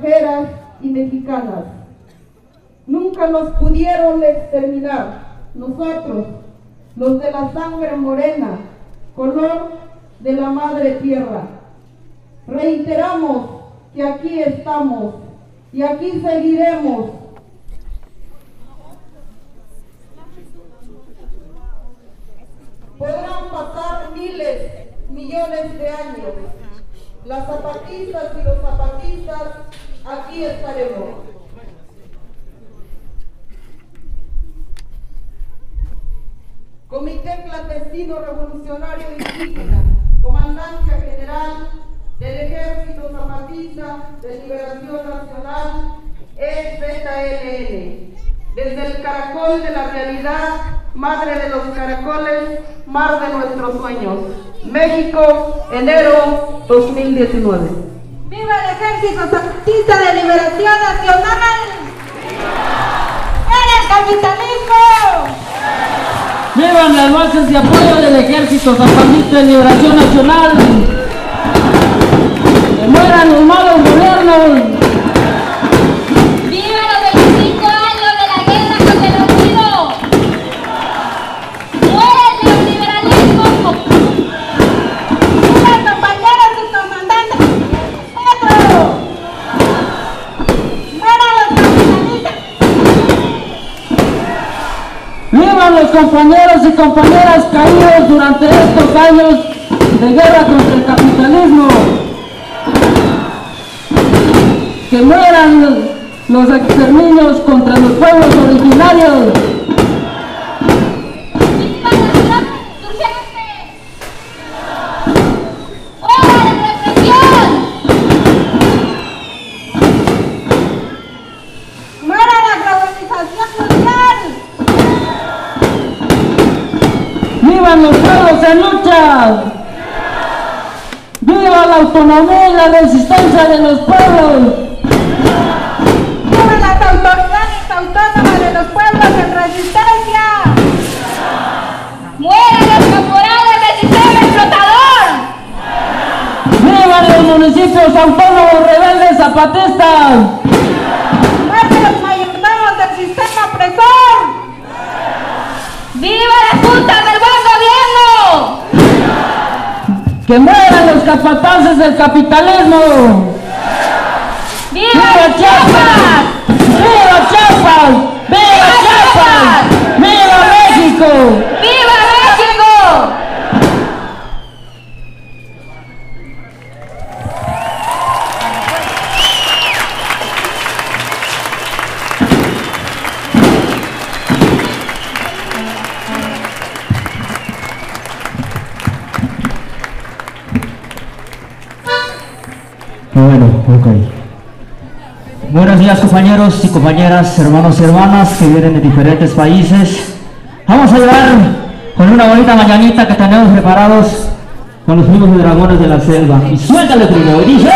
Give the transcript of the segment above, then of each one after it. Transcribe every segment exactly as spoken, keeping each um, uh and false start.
extranjeras y mexicanas. Nunca nos pudieron exterminar. Nosotros, los de la sangre morena, color de la madre tierra, reiteramos que aquí estamos y aquí seguiremos. Podrán pasar miles, millones de años. Las zapatistas y los zapatistas aquí estaremos. Comité Clandestino Revolucionario Indígena, Comandancia General del Ejército Zapatista de Liberación Nacional, E Z L N. Desde el caracol de la realidad, madre de los caracoles, mar de nuestros sueños. México, enero dos mil diecinueve. ¡Viva el Ejército Zapatista de Liberación Nacional! ¡Viva el capitalismo! ¡Vivan las bases de apoyo del Ejército Zapatista de Liberación Nacional! ¡Que mueran los malos gobiernos! ¡Viva los veinticinco años de la guerra contra el olvido! ¡Muera el neoliberalismo! ¡Viva compañeros y comandantes! ¡Pedro! ¡Muera los capitalistas! ¡Vivan los compañeros y compañeras caídos durante estos años de guerra contra el capitalismo! ¡Que mueran los exterminios contra los pueblos originarios! ¡Viva la ciudad insurgente! ¡Fuera la represión! ¡Muera la globalización mundial! ¡Vivan los pueblos en lucha! ¡Viva la autonomía y la resistencia de los pueblos! ¡Viva las autoridades autónomas de los pueblos en resistencia! ¡Mueran los caporales del sistema explotador! ¡Vivan los municipios autónomos rebeldes zapatistas! ¡Muerte los mayordomos del sistema opresor! ¡Viva las juntas del buen gobierno! ¡Que mueran los capataces del capitalismo! ¡Viva ¡Viva Chiapas! ¡Viva Chiapas! ¡Viva Chiapas! ¡Viva México! ¡Viva México! Bueno, ok. Buenos días compañeros y compañeras, hermanos y hermanas que vienen de diferentes países. Vamos a llevar con una bonita mañanita que tenemos preparados con los primos de dragones de la selva. Y suéltale primo, y dice...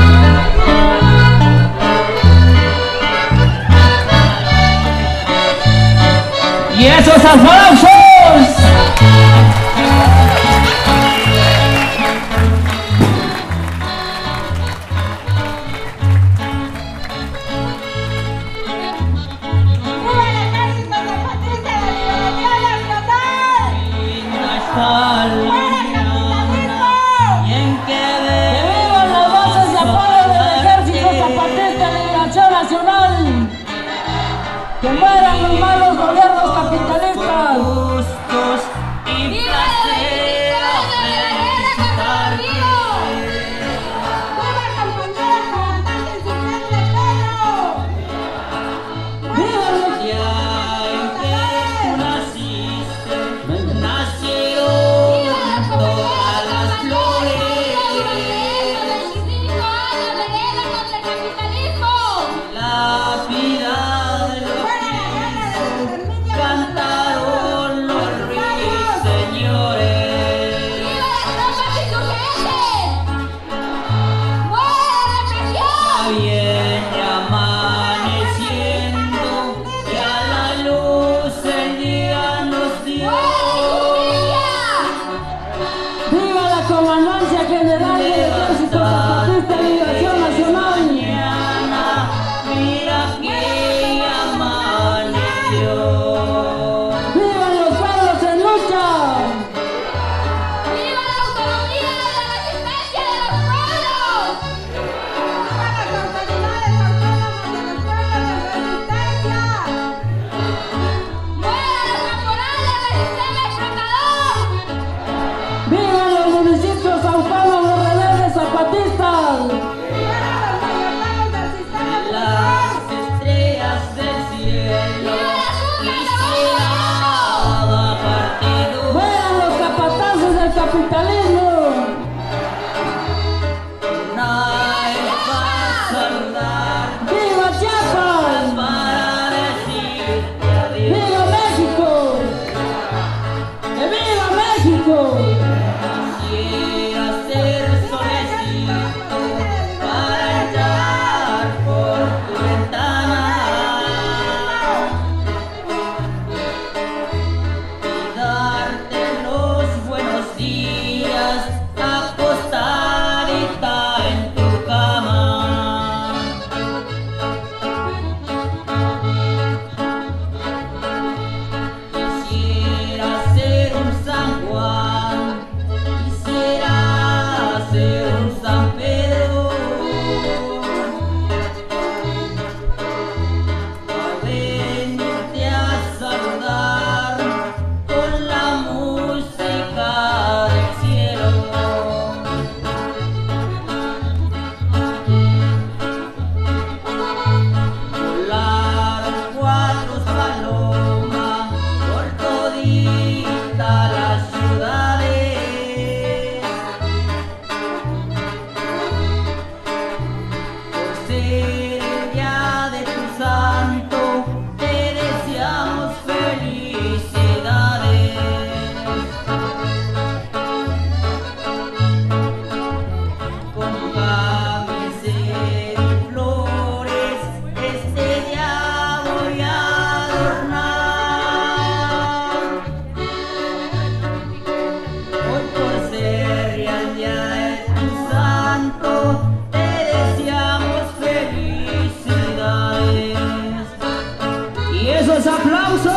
¡Y esos aplausos! ¡Que mueran los malos gobiernos capitalistas! ¡Viva los veinticinco años de la guerra contra el olvido! ¡Viva compañeros comandantes insurgentes de Pedro! ¡Viva los todas las flores! ¡Durante estos veinticinco años de guerra contra el capitalismo! La piedad de los cantaron los ruiseñores. esos aplausos.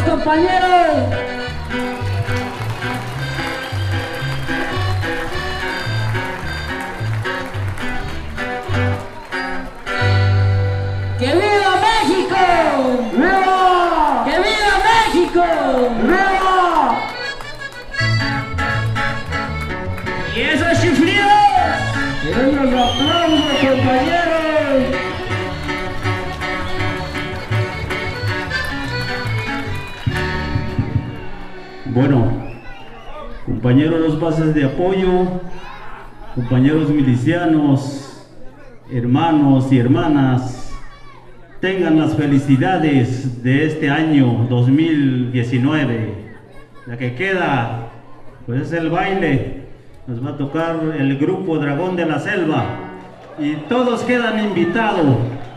compañeros. ¡Que viva México! ¡Viva! ¡Que viva México! ¡Viva! ¡Y esos chiflidos! ¡Queremos aplausos, compañeros! Bueno, compañeros los bases de apoyo, compañeros milicianos, hermanos y hermanas, tengan las felicidades de este año dos mil diecinueve. La que queda, pues es el baile. Nos va a tocar el grupo Dragón de la Selva y todos quedan invitados.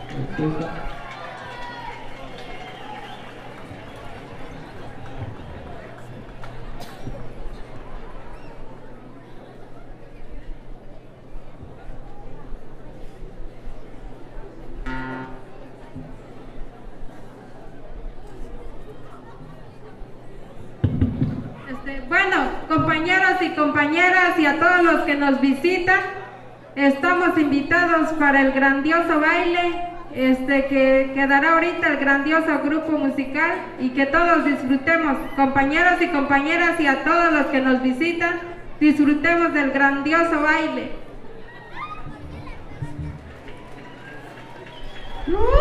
Bueno, compañeros y compañeras y a todos los que nos visitan, estamos invitados para el grandioso baile este, que quedará ahorita el grandioso grupo musical y que todos disfrutemos, compañeros y compañeras y a todos los que nos visitan, disfrutemos del grandioso baile. ¡Uh!